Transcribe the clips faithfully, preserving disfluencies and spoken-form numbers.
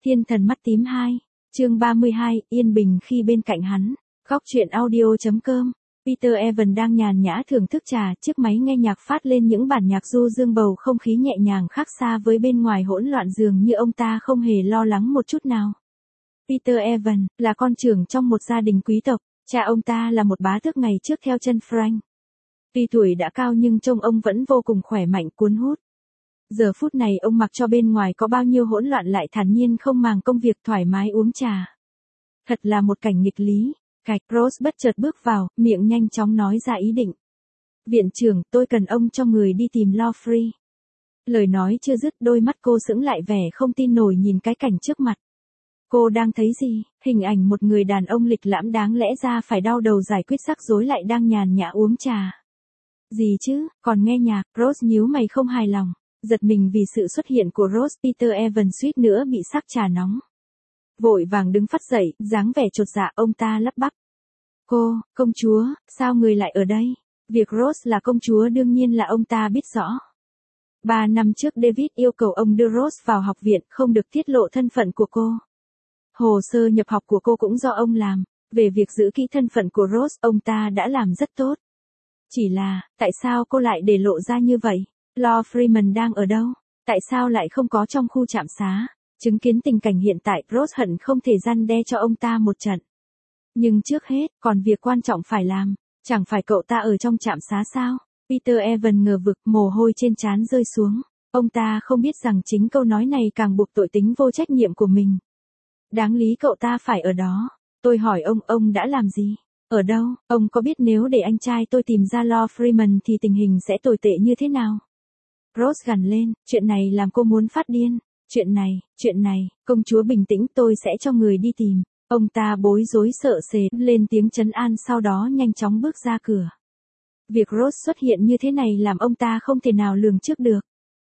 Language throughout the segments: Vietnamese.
Thiên thần mắt tím hai, chương ba mươi hai, yên bình khi bên cạnh hắn. Góc truyện audio.com. Peter Evan đang nhàn nhã thưởng thức trà, chiếc máy nghe nhạc phát lên những bản nhạc du dương, bầu không khí nhẹ nhàng khác xa với bên ngoài hỗn loạn, dường như ông ta không hề lo lắng một chút nào. Peter Evan là con trưởng trong một gia đình quý tộc, cha ông ta là một bá tước ngày trước theo chân Frank. Tuy tuổi đã cao nhưng trông ông vẫn vô cùng khỏe mạnh, cuốn hút. Giờ phút này ông mặc cho bên ngoài có bao nhiêu hỗn loạn lại thản nhiên không màng công việc, thoải mái uống trà. Thật là một cảnh nghịch lý. Cạch, Rose bất chợt bước vào, miệng nhanh chóng nói ra ý định. Viện trưởng, tôi cần ông cho người đi tìm Lawfrey. Lời nói chưa dứt, đôi mắt cô sững lại, vẻ không tin nổi nhìn cái cảnh trước mặt. Cô đang thấy gì? Hình ảnh một người đàn ông lịch lãm đáng lẽ ra phải đau đầu giải quyết rắc rối lại đang nhàn nhã uống trà. Gì chứ, còn nghe nhạc? Rose nhíu mày không hài lòng. Giật mình vì sự xuất hiện của Rose, Peter Evan suýt nữa bị sắc trà nóng. Vội vàng đứng phắt dậy, dáng vẻ chột dạ, ông ta lắp bắp. Cô, công chúa, sao người lại ở đây? Việc Rose là công chúa đương nhiên là ông ta biết rõ. Ba năm trước David yêu cầu ông đưa Rose vào học viện, không được tiết lộ thân phận của cô. Hồ sơ nhập học của cô cũng do ông làm. Về việc giữ kỹ thân phận của Rose, ông ta đã làm rất tốt. Chỉ là, tại sao cô lại để lộ ra như vậy? Lord Freeman đang ở đâu? Tại sao lại không có trong khu trạm xá? Chứng kiến tình cảnh hiện tại, Rose hận không thể răn đe cho ông ta một trận. Nhưng trước hết, còn việc quan trọng phải làm. Chẳng phải cậu ta ở trong trạm xá sao? Peter Evan ngờ vực, mồ hôi trên trán rơi xuống. Ông ta không biết rằng chính câu nói này càng buộc tội tính vô trách nhiệm của mình. Đáng lý cậu ta phải ở đó. Tôi hỏi ông, ông đã làm gì? Ở đâu? Ông có biết nếu để anh trai tôi tìm ra Lord Freeman thì tình hình sẽ tồi tệ như thế nào? Rose gằn lên, chuyện này làm cô muốn phát điên. Chuyện này, chuyện này, công chúa bình tĩnh, tôi sẽ cho người đi tìm. Ông ta bối rối sợ sệt, lên tiếng trấn an, sau đó nhanh chóng bước ra cửa. Việc Rose xuất hiện như thế này làm ông ta không thể nào lường trước được.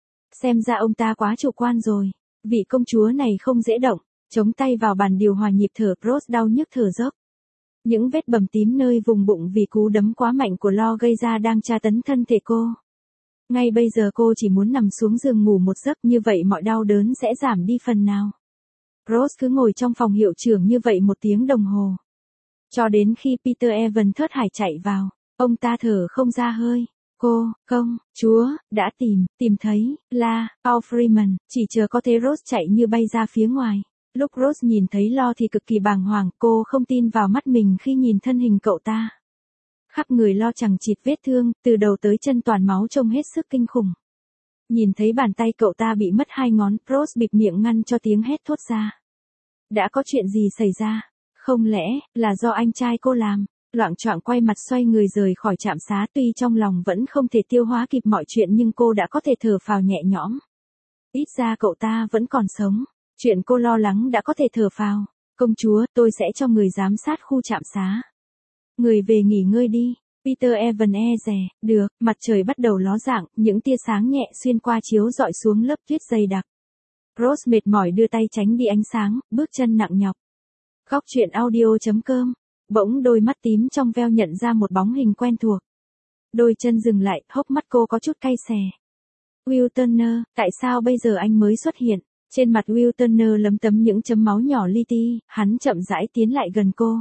Xem ra ông ta quá chủ quan rồi. Vị công chúa này không dễ động. Chống tay vào bàn điều hòa nhịp thở, Rose đau nhức thở dốc. Những vết bầm tím nơi vùng bụng vì cú đấm quá mạnh của Lo gây ra đang tra tấn thân thể cô. Ngay bây giờ cô chỉ muốn nằm xuống giường ngủ một giấc, như vậy mọi đau đớn sẽ giảm đi phần nào. Rose cứ ngồi trong phòng hiệu trưởng như vậy một tiếng đồng hồ. Cho đến khi Peter Evan thớt hải chạy vào, ông ta thở không ra hơi. Cô, công, chúa, đã tìm, tìm thấy, la, Paul Freeman, chỉ chờ có thế Rose chạy như bay ra phía ngoài. Lúc Rose nhìn thấy Lo thì cực kỳ bàng hoàng, cô không tin vào mắt mình khi nhìn thân hình cậu ta. Khắp người Lo chằng chịt vết thương, từ đầu tới chân toàn máu, trông hết sức kinh khủng. Nhìn thấy bàn tay cậu ta bị mất hai ngón, Rose bịt miệng ngăn cho tiếng hét thốt ra. Đã có chuyện gì xảy ra? Không lẽ là do anh trai cô làm? Loạng choạng quay mặt xoay người rời khỏi trạm xá, tuy trong lòng vẫn không thể tiêu hóa kịp mọi chuyện nhưng cô đã có thể thở phào nhẹ nhõm. Ít ra cậu ta vẫn còn sống. Chuyện cô lo lắng đã có thể thở phào. Công chúa, tôi sẽ cho người giám sát khu trạm xá. Người về nghỉ ngơi đi. Peter Evan e dè, được, mặt trời bắt đầu ló dạng, những tia sáng nhẹ xuyên qua chiếu rọi xuống lớp tuyết dày đặc. Rose mệt mỏi đưa tay tránh đi ánh sáng, bước chân nặng nhọc. Góc truyện audio.com. Bỗng đôi mắt tím trong veo nhận ra một bóng hình quen thuộc. Đôi chân dừng lại, hốc mắt cô có chút cay xè. Will Turner, tại sao bây giờ anh mới xuất hiện? Trên mặt Will Turner lấm tấm những chấm máu nhỏ li ti, hắn chậm rãi tiến lại gần cô.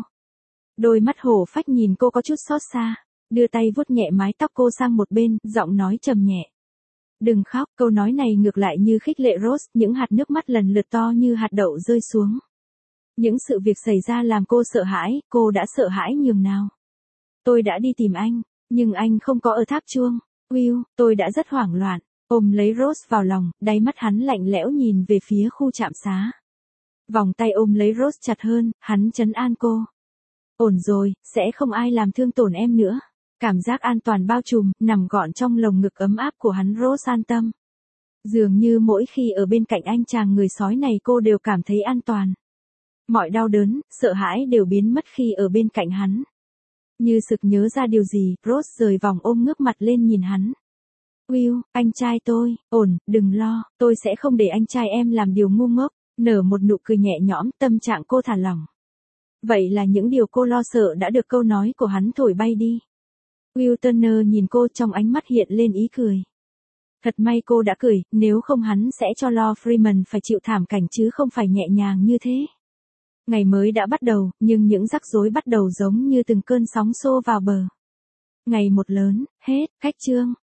Đôi mắt hổ phách nhìn cô có chút xót xa, đưa tay vuốt nhẹ mái tóc cô sang một bên, giọng nói trầm nhẹ. Đừng khóc, câu nói này ngược lại như khích lệ Rose, những hạt nước mắt lần lượt to như hạt đậu rơi xuống. Những sự việc xảy ra làm cô sợ hãi, cô đã sợ hãi nhường nào. Tôi đã đi tìm anh, nhưng anh không có ở tháp chuông. Will, tôi đã rất hoảng loạn. Ôm lấy Rose vào lòng, đáy mắt hắn lạnh lẽo nhìn về phía khu trạm xá. Vòng tay ôm lấy Rose chặt hơn, hắn trấn an cô. Ổn rồi, sẽ không ai làm thương tổn em nữa. Cảm giác an toàn bao trùm, nằm gọn trong lồng ngực ấm áp của hắn, Rose an tâm. Dường như mỗi khi ở bên cạnh anh chàng người sói này cô đều cảm thấy an toàn. Mọi đau đớn, sợ hãi đều biến mất khi ở bên cạnh hắn. Như sực nhớ ra điều gì, Rose rời vòng ôm ngước mặt lên nhìn hắn. Will, anh trai tôi, ổn, đừng lo, tôi sẽ không để anh trai em làm điều ngu ngốc. Nở một nụ cười nhẹ nhõm, tâm trạng cô thả lỏng. Vậy là những điều cô lo sợ đã được câu nói của hắn thổi bay đi. Will Turner nhìn cô, trong ánh mắt hiện lên ý cười. Thật may cô đã cười, nếu không hắn sẽ cho Lord Freeman phải chịu thảm cảnh chứ không phải nhẹ nhàng như thế. Ngày mới đã bắt đầu, nhưng những rắc rối bắt đầu giống như từng cơn sóng xô vào bờ. Ngày một lớn, hết, khách chương.